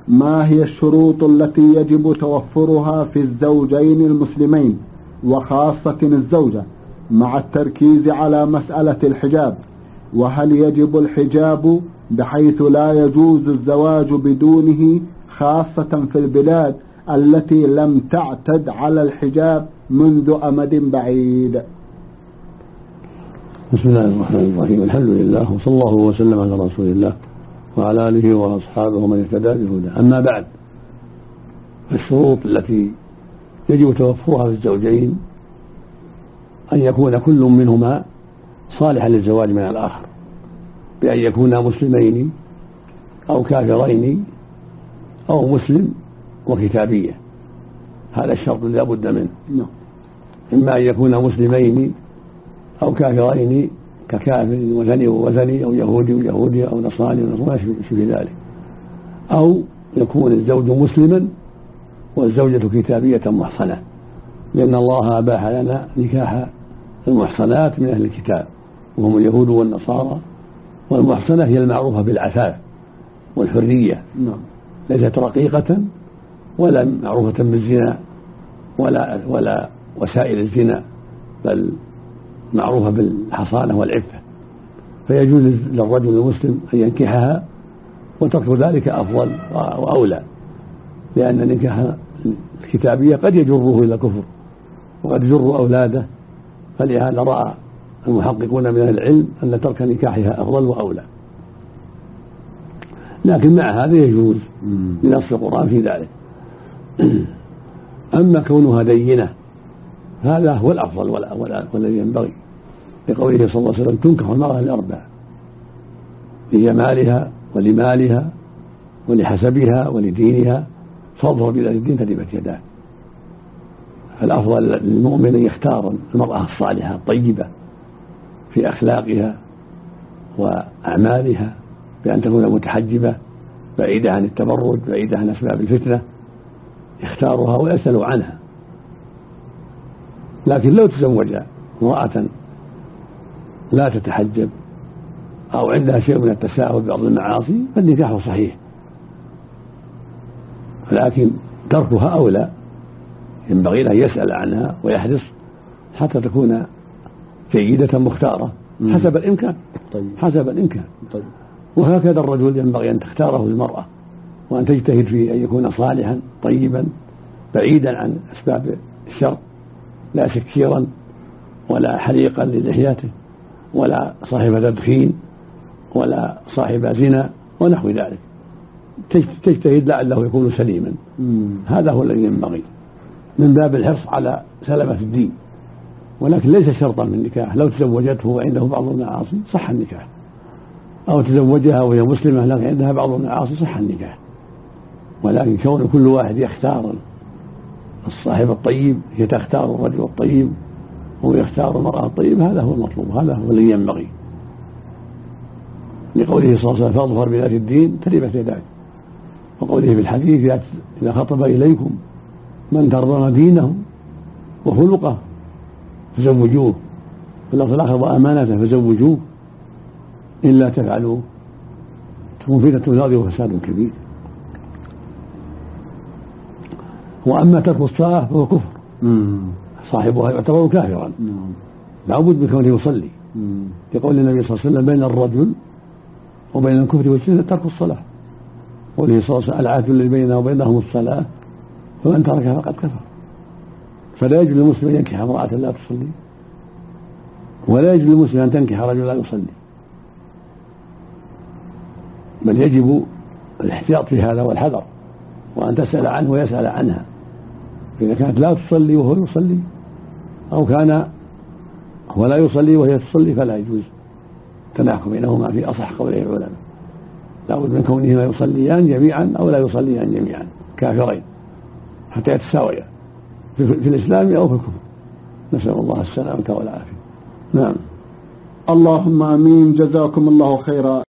ما هي الشروط التي يجب توفرها في الزوجين المسلمين وخاصة الزوجة مع التركيز على مسألة الحجاب؟ وهل يجب الحجاب بحيث لا يجوز الزواج بدونه خاصة في البلاد التي لم تعتد على الحجاب منذ أمد بعيد؟ بسم الله الرحمن الرحيم. الحمد لله وصلى الله وسلم على رسول الله وعلى آله وأصحابه ومن اهتدى بهداه. أما بعد، الشروط التي يجب توفرها في الزوجين أن يكون كل منهما صالحا للزواج من الآخر، بأن يكونا مسلمين أو كافرين أو مسلم وكتابية. هذا الشرط لا بد منه. إما أن يكونا مسلمين أو كافرين ككافر وثني ووثني أو يهودي ويهودي أو نصراني ونصراني في ذلك، أو يكون الزوج مسلما والزوجة كتابية محصنة، لأن الله أباح لنا نكاح المحصنات من أهل الكتاب وهم اليهود والنصارى. والمحصنة هي المعروفة بالعفاف والحرية، ليست رقيقة ولا معروفة بالزنا ولا وسائل الزنا، بل معروفة بالحصانة والعفة. فيجوز للرجل المسلم أن ينكحها، وترك ذلك أفضل وأولى، لأن نكاح الكتابية قد يجره إلى الكفر وقد يجر أولاده. فلهذا رأى المحققون من العلم أن ترك نكاحها أفضل وأولى، لكن مع هذا يجوز لنص القرآن في ذلك. أما كونها دينة هذا هو الأفضل والذي ينبغي، لقوله صلى الله عليه وسلم: تنكح المرأة لأربع: لجمالها ولمالها ولحسبها ولدينها، فاظفر بذات الدين تربت يداه. فالأفضل للمؤمن أن يختار المرأة الصالحة الطيبة في أخلاقها وأعمالها، بأن تكون متحجبة بعيدة عن التبرج بعيدة عن أسباب الفتنة، يختارها ويسأل عنها. لكن لو تزوج امرأة لا تتحجب أو عندها شيء من التساهل ببعض المعاصي فالنكاح صحيح، لكن تركها أولى. ينبغي له أن يسأل عنها ويحرص حتى تكون جيدة مختارة حسب الإمكان. حسب الإمكان. وهكذا الرجل ينبغي أن تختاره المرأة، وأن تجتهد في أن يكون صالحا طيبا بعيدا عن أسباب الشر، لا سكيرا ولا حليقا للحياته ولا صاحب تدخين ولا صاحب زنا ونحو ذلك. تجتهد لعله يكون سليما. هذا هو الذي ينبغي من باب الحرص على سلامة الدين، ولكن ليس شرطا في النكاح. لو تزوجته وعنده بعض المعاصي صح النكاح، أو تزوجها وهي مسلمة لكن عندها بعض المعاصي صح النكاح. ولكن كون كل واحد يختار الصاحب الطيب، هي تختار الرجل الطيب وهو يختار المرأة الطيبة، هذا هو المطلوب، هذا هو الذي ينبغي، لقوله صلى الله عليه وسلم: فاظفر بذات الدين تربت يداك. وقوله في الحديث: إذا خطب إليكم من ترضون دينه وخلقه فزوجوه، واللفظ الآخر: وأمانته فزوجوه، إلا تفعلوا تكون فتنة في الأرض وفساد كبير. وأما ترك الصلاة فهو كفر، صاحبها يعتبر كافرا، لا بد من كونه يصلي، يقول النبي صلى الله عليه وسلم: بين الرجل وبين الكفر والشرك ترك الصلاة. قوله صلى الله عليه وسلم: العهد الذي بيننا وبينهم الصلاة فمن تركها فقد كفر. فلا يجوز للمسلم أن ينكح امرأة لا تصلي، ولا يجوز للمسلم أن تنكح رجل لا يصلي، بل يجب الاحتياط في هذا والحذر، وأن تسأل عنه ويسأل عنها. إذا كانت لا تصلي وهو يصلي، أو كان هو لا يصلي وهي تصلي، فلا يجوز تناحكم بينهما في أصح قولي العلماء. لا بد من كونهما يصليان جميعا أو لا يصليان جميعا كافرين حتى يتساويا في الإسلام أو في الكفر. نسأل الله السلامة والعافية. نعم. اللهم آمين. جزاكم الله خيرا.